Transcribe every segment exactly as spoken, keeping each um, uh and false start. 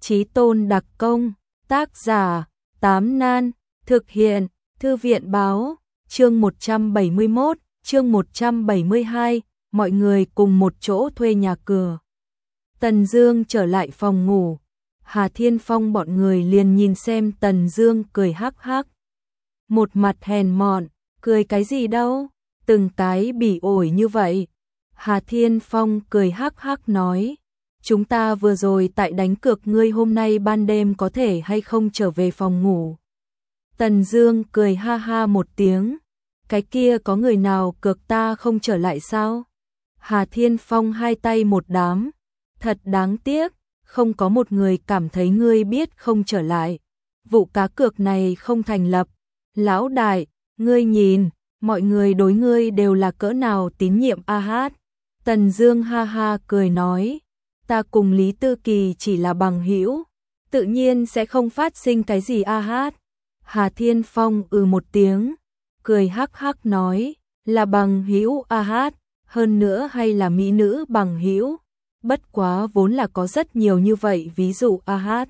Chí tôn đặc công, tác giả, Tám Nan, thực hiện, Thư viện báo, chương một trăm bảy mươi mốt, chương một trăm bảy mươi hai, mọi người cùng một chỗ thuê nhà cửa. Tần Dương trở lại phòng ngủ, Hà Thiên Phong bọn người liền nhìn xem Tần Dương cười hắc hắc. Một mặt hèn mọn, cười cái gì đâu, từng cái bỉ ổi như vậy. Hà Thiên Phong cười hắc hắc nói, chúng ta vừa rồi tại đánh cược ngươi hôm nay ban đêm có thể hay không trở về phòng ngủ. Tần Dương cười ha ha một tiếng, cái kia có người nào cược ta không trở lại sao? Hà Thiên Phong hai tay một đám, thật đáng tiếc, không có một người cảm thấy ngươi biết không trở lại. Vụ cá cược này không thành lập. Lão đại, ngươi nhìn, mọi người đối ngươi đều là cỡ nào tín nhiệm a hát. Tần Dương ha ha cười nói, ta cùng Lý Tư Kỳ chỉ là bằng hữu, tự nhiên sẽ không phát sinh cái gì a hát. Hà Thiên Phong ừ một tiếng, cười hắc hắc nói, là bằng hữu a hát, hơn nữa hay là mỹ nữ bằng hữu, bất quá vốn là có rất nhiều như vậy ví dụ a hát.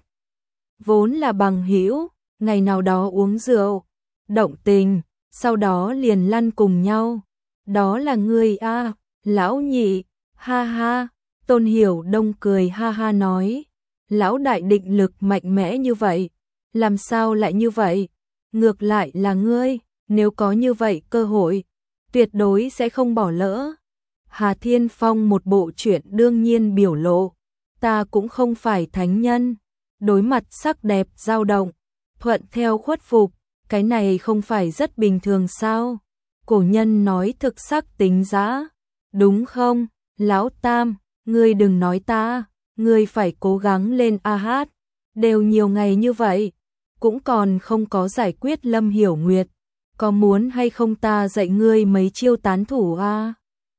Vốn là bằng hữu, ngày nào đó uống rượu, động tình, sau đó liền lăn cùng nhau. Đó là ngươi a, lão nhị, ha ha. Tôn Hiểu Đông cười ha ha nói, lão đại định lực mạnh mẽ như vậy, làm sao lại như vậy? Ngược lại là ngươi, nếu có như vậy cơ hội, tuyệt đối sẽ không bỏ lỡ. Hà Thiên Phong một bộ chuyện đương nhiên biểu lộ, ta cũng không phải thánh nhân, đối mặt sắc đẹp dao động, thuận theo khuất phục, cái này không phải rất bình thường sao? Cổ nhân nói thực sắc tính giá, đúng không? Lão Tam, ngươi đừng nói ta, ngươi phải cố gắng lên a hát, đều nhiều ngày như vậy, cũng còn không có giải quyết Lâm Hiểu Nguyệt, có muốn hay không ta dạy ngươi mấy chiêu tán thủ a?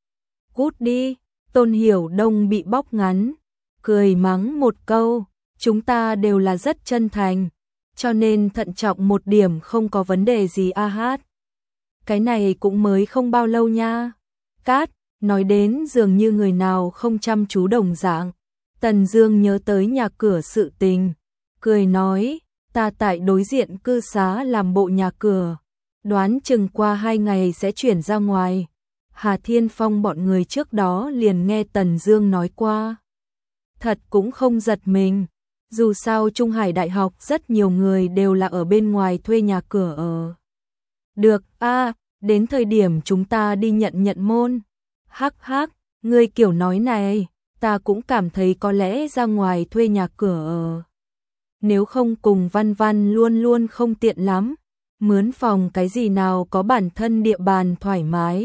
Cút đi. Tôn Hiểu Đông bị bóc ngắn, cười mắng một câu, chúng ta đều là rất chân thành, cho nên thận trọng một điểm không có vấn đề gì a hát. Cái này cũng mới không bao lâu nha. Cát, nói đến dường như người nào không chăm chú đồng dạng. Tần Dương nhớ tới nhà cửa sự tình, cười nói, ta tại đối diện cư xá làm bộ nhà cửa, đoán chừng qua hai ngày sẽ chuyển ra ngoài. Hà Thiên Phong bọn người trước đó liền nghe Tần Dương nói qua, thật cũng không giật mình, dù sao Trung Hải Đại học rất nhiều người đều là ở bên ngoài thuê nhà cửa ở. Được a, à, đến thời điểm chúng ta đi nhận nhận môn. Hắc hắc, ngươi kiểu nói này, ta cũng cảm thấy có lẽ ra ngoài thuê nhà cửa ở. Nếu không cùng Văn Văn luôn luôn không tiện lắm, mướn phòng cái gì nào có bản thân địa bàn thoải mái.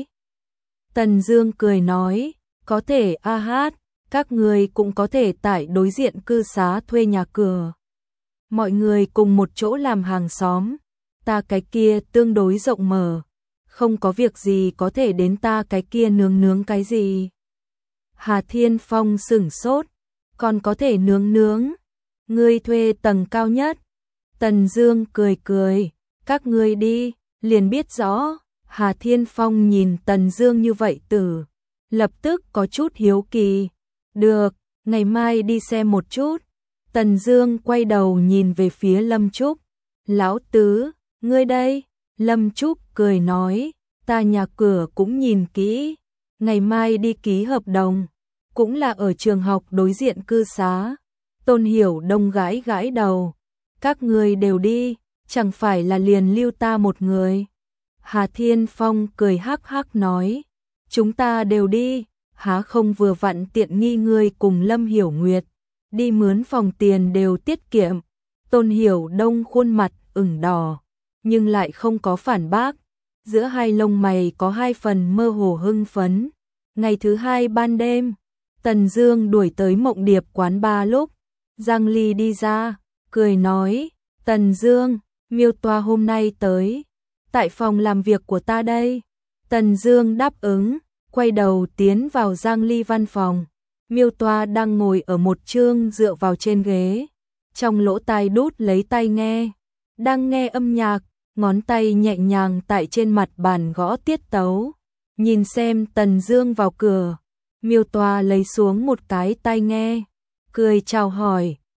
Tần Dương cười nói, có thể a hát, các người cũng có thể tại đối diện cư xá thuê nhà cửa. Mọi người cùng một chỗ làm hàng xóm, ta cái kia tương đối rộng mở, không có việc gì có thể đến ta cái kia nướng nướng cái gì. Hà Thiên Phong sửng sốt, còn có thể nướng nướng, ngươi thuê tầng cao nhất. Tần Dương cười cười, các ngươi đi, liền biết rõ. Hà Thiên Phong nhìn Tần Dương như vậy tử, lập tức có chút hiếu kỳ. Được, ngày mai đi xem một chút. Tần Dương quay đầu nhìn về phía Lâm Trúc. Lão tứ, ngươi đây? Lâm Trúc cười nói, ta nhà cửa cũng nhìn kỹ, ngày mai đi ký hợp đồng, cũng là ở trường học đối diện cư xá. Tôn Hiểu Đông gãi gãi đầu, các ngươi đều đi, chẳng phải là liền lưu ta một người. Hà Thiên Phong cười hắc hắc nói, chúng ta đều đi, há không vừa vặn tiện nghi ngươi cùng Lâm Hiểu Nguyệt, đi mướn phòng tiền đều tiết kiệm. Tôn Hiểu Đông khuôn mặt ửng đỏ, nhưng lại không có phản bác, giữa hai lông mày có hai phần mơ hồ hưng phấn. Ngày thứ hai ban đêm, Tần Dương đuổi tới Mộng Điệp quán bar lúc, Giang Ly đi ra, cười nói, Tần Dương, Miêu Toa hôm nay tới, tại phòng làm việc của ta đây. Tần Dương đáp ứng, quay đầu tiến vào Giang Ly văn phòng. Miêu Toa đang ngồi ở một chương dựa vào trên ghế, trong lỗ tai đút lấy tai nghe, đang nghe âm nhạc, ngón tay nhẹ nhàng tại trên mặt bàn gõ tiết tấu. Nhìn xem Tần Dương vào cửa, Miêu Toa lấy xuống một cái tai nghe, cười chào hỏi,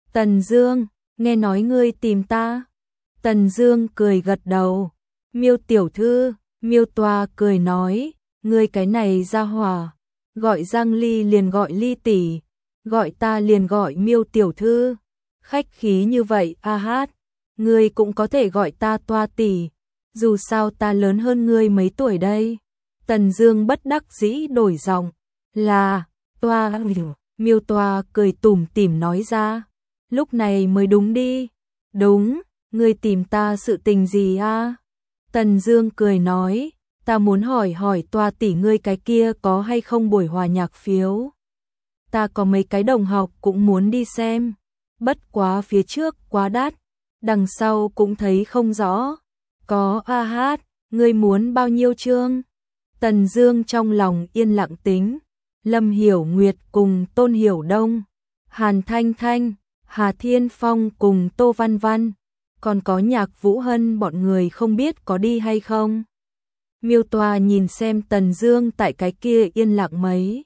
Tần Dương, nghe nói ngươi tìm ta. Tần Dương cười gật đầu. Miêu tiểu thư, Miêu Toa cười nói, ngươi cái này ra hỏa, gọi Giang Ly liền gọi Ly tỷ, gọi ta liền gọi Miêu tiểu thư. Khách khí như vậy a hát, ngươi cũng có thể gọi ta Toa tỷ, dù sao ta lớn hơn ngươi mấy tuổi đây. Tần Dương bất đắc dĩ đổi giọng, là Toa. Miêu Toa cười tủm tỉm nói ra, lúc này mới đúng đi. Đúng, ngươi tìm ta sự tình gì a? Tần Dương cười nói, ta muốn hỏi hỏi Toa tỷ ngươi cái kia có hay không buổi hòa nhạc phiếu. Ta có mấy cái đồng học cũng muốn đi xem, bất quá phía trước quá đắt, đằng sau cũng thấy không rõ. Có a hát, ngươi muốn bao nhiêu chương? Tần Dương trong lòng yên lặng tính, Lâm Hiểu Nguyệt cùng Tôn Hiểu Đông, Hàn Thanh Thanh, Hà Thiên Phong cùng Tô Văn Văn, còn có Nhạc Vũ Hân bọn người không biết có đi hay không. Miêu Toa nhìn xem Tần Dương tại cái kia yên lặng mấy,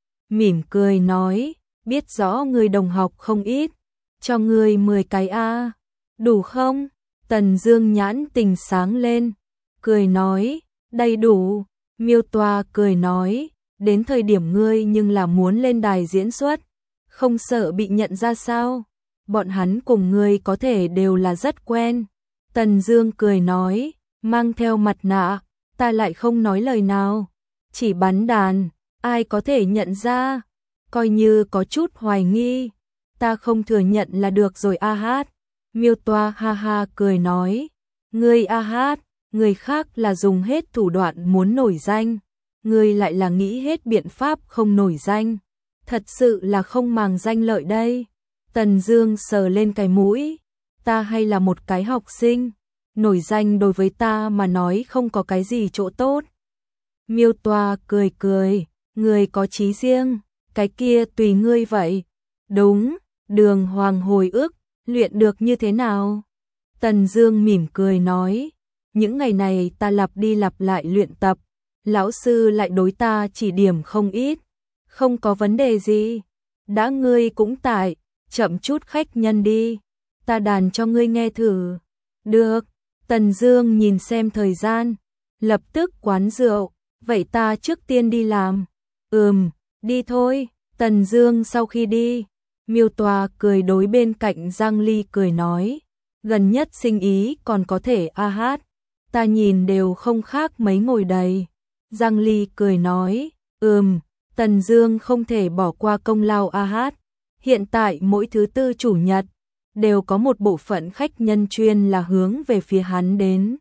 mỉm cười nói, biết rõ người đồng học không ít, cho người mười cái a, đủ không? Tần Dương nhãn tình sáng lên, cười nói, đầy đủ. Miêu Toa cười nói, đến thời điểm ngươi nhưng là muốn lên đài diễn xuất, không sợ bị nhận ra sao? Bọn hắn cùng ngươi có thể đều là rất quen. Tần Dương cười nói, mang theo mặt nạ, ta lại không nói lời nào, chỉ bắn đàn, ai có thể nhận ra? Coi như có chút hoài nghi, ta không thừa nhận là được rồi a hát. Miêu Toa ha ha cười nói, ngươi a hát, người khác là dùng hết thủ đoạn muốn nổi danh, ngươi lại là nghĩ hết biện pháp không nổi danh, thật sự là không màng danh lợi đây. Tần Dương sờ lên cái mũi, ta hay là một cái học sinh, nổi danh đối với ta mà nói không có cái gì chỗ tốt. Miêu Toa cười cười, ngươi có chí riêng, cái kia tùy ngươi vậy. Đúng, Đường Hoàng hồi ức, luyện được như thế nào? Tần Dương mỉm cười nói, những ngày này ta lặp đi lặp lại luyện tập, lão sư lại đối ta chỉ điểm không ít, không có vấn đề gì. Đã ngươi cũng tại, chậm chút khách nhân đi, ta đàn cho ngươi nghe thử. Được. Tần Dương nhìn xem thời gian, lập tức quán rượu, vậy ta trước tiên đi làm. Ừm, đi thôi. Tần Dương sau khi đi, Miêu Toa cười đối bên cạnh Giang Ly cười nói, gần nhất sinh ý còn có thể a hát, ta nhìn đều không khác mấy ngồi đầy. Giang Ly cười nói, ừm, Tần Dương không thể bỏ qua công lao a hát, hiện tại mỗi thứ tư chủ nhật đều có một bộ phận khách nhân chuyên là hướng về phía hắn đến.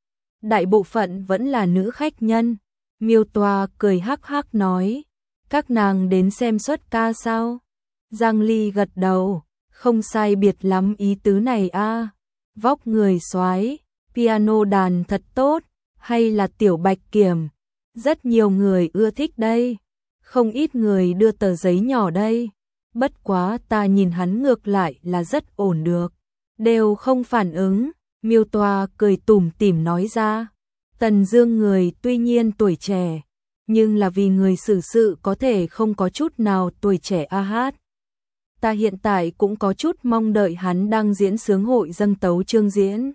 Đại bộ phận vẫn là nữ khách nhân. Miêu Toa cười hắc hắc nói, các nàng đến xem xuất ca sao? Giang Ly gật đầu, không sai biệt lắm ý tứ này a. Vóc người soái, piano đàn thật tốt, hay là Tiểu Bạch Kiểm, rất nhiều người ưa thích đây. Không ít người đưa tờ giấy nhỏ đây. Bất quá ta nhìn hắn ngược lại là rất ổn được, đều không phản ứng. Miêu Toa cười tủm tỉm nói ra, Tần Dương người tuy nhiên tuổi trẻ, nhưng là vì người xử sự có thể không có chút nào tuổi trẻ a hát. Ta hiện tại cũng có chút mong đợi hắn đang diễn sướng hội dâng tấu chương diễn.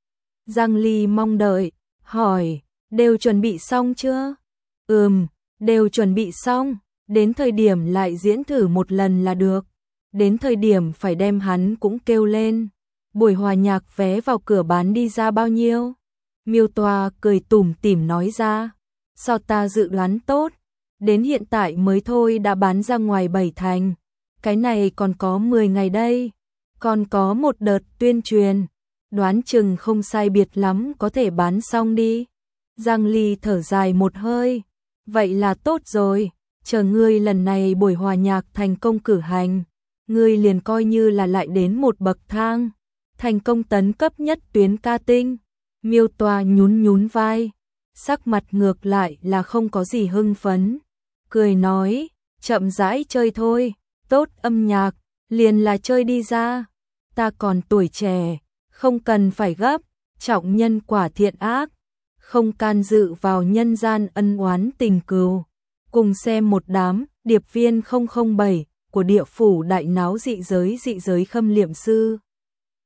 Giang Ly mong đợi, hỏi, đều chuẩn bị xong chưa? Ừm, đều chuẩn bị xong, đến thời điểm lại diễn thử một lần là được. Đến thời điểm phải đem hắn cũng kêu lên. Buổi hòa nhạc vé vào cửa bán đi ra bao nhiêu? Miêu Toa cười tủm tỉm nói ra, sao ta dự đoán tốt, đến hiện tại mới thôi đã bán ra ngoài bảy thành, cái này còn có mười ngày đây, còn có một đợt tuyên truyền, đoán chừng không sai biệt lắm có thể bán xong đi. Giang Ly thở dài một hơi, vậy là tốt rồi, chờ ngươi lần này buổi hòa nhạc thành công cử hành, ngươi liền coi như là lại đến một bậc thang, thành công tấn cấp nhất tuyến ca tinh. Miêu Toa nhún nhún vai, sắc mặt ngược lại là không có gì hưng phấn, cười nói, chậm rãi chơi thôi, tốt âm nhạc, liền là chơi đi ra, ta còn tuổi trẻ, không cần phải gấp, trọng nhân quả thiện ác, không can dự vào nhân gian ân oán tình cừu, cùng xem một đám điệp viên không không bảy của địa phủ đại náo dị giới dị giới khâm liệm sư.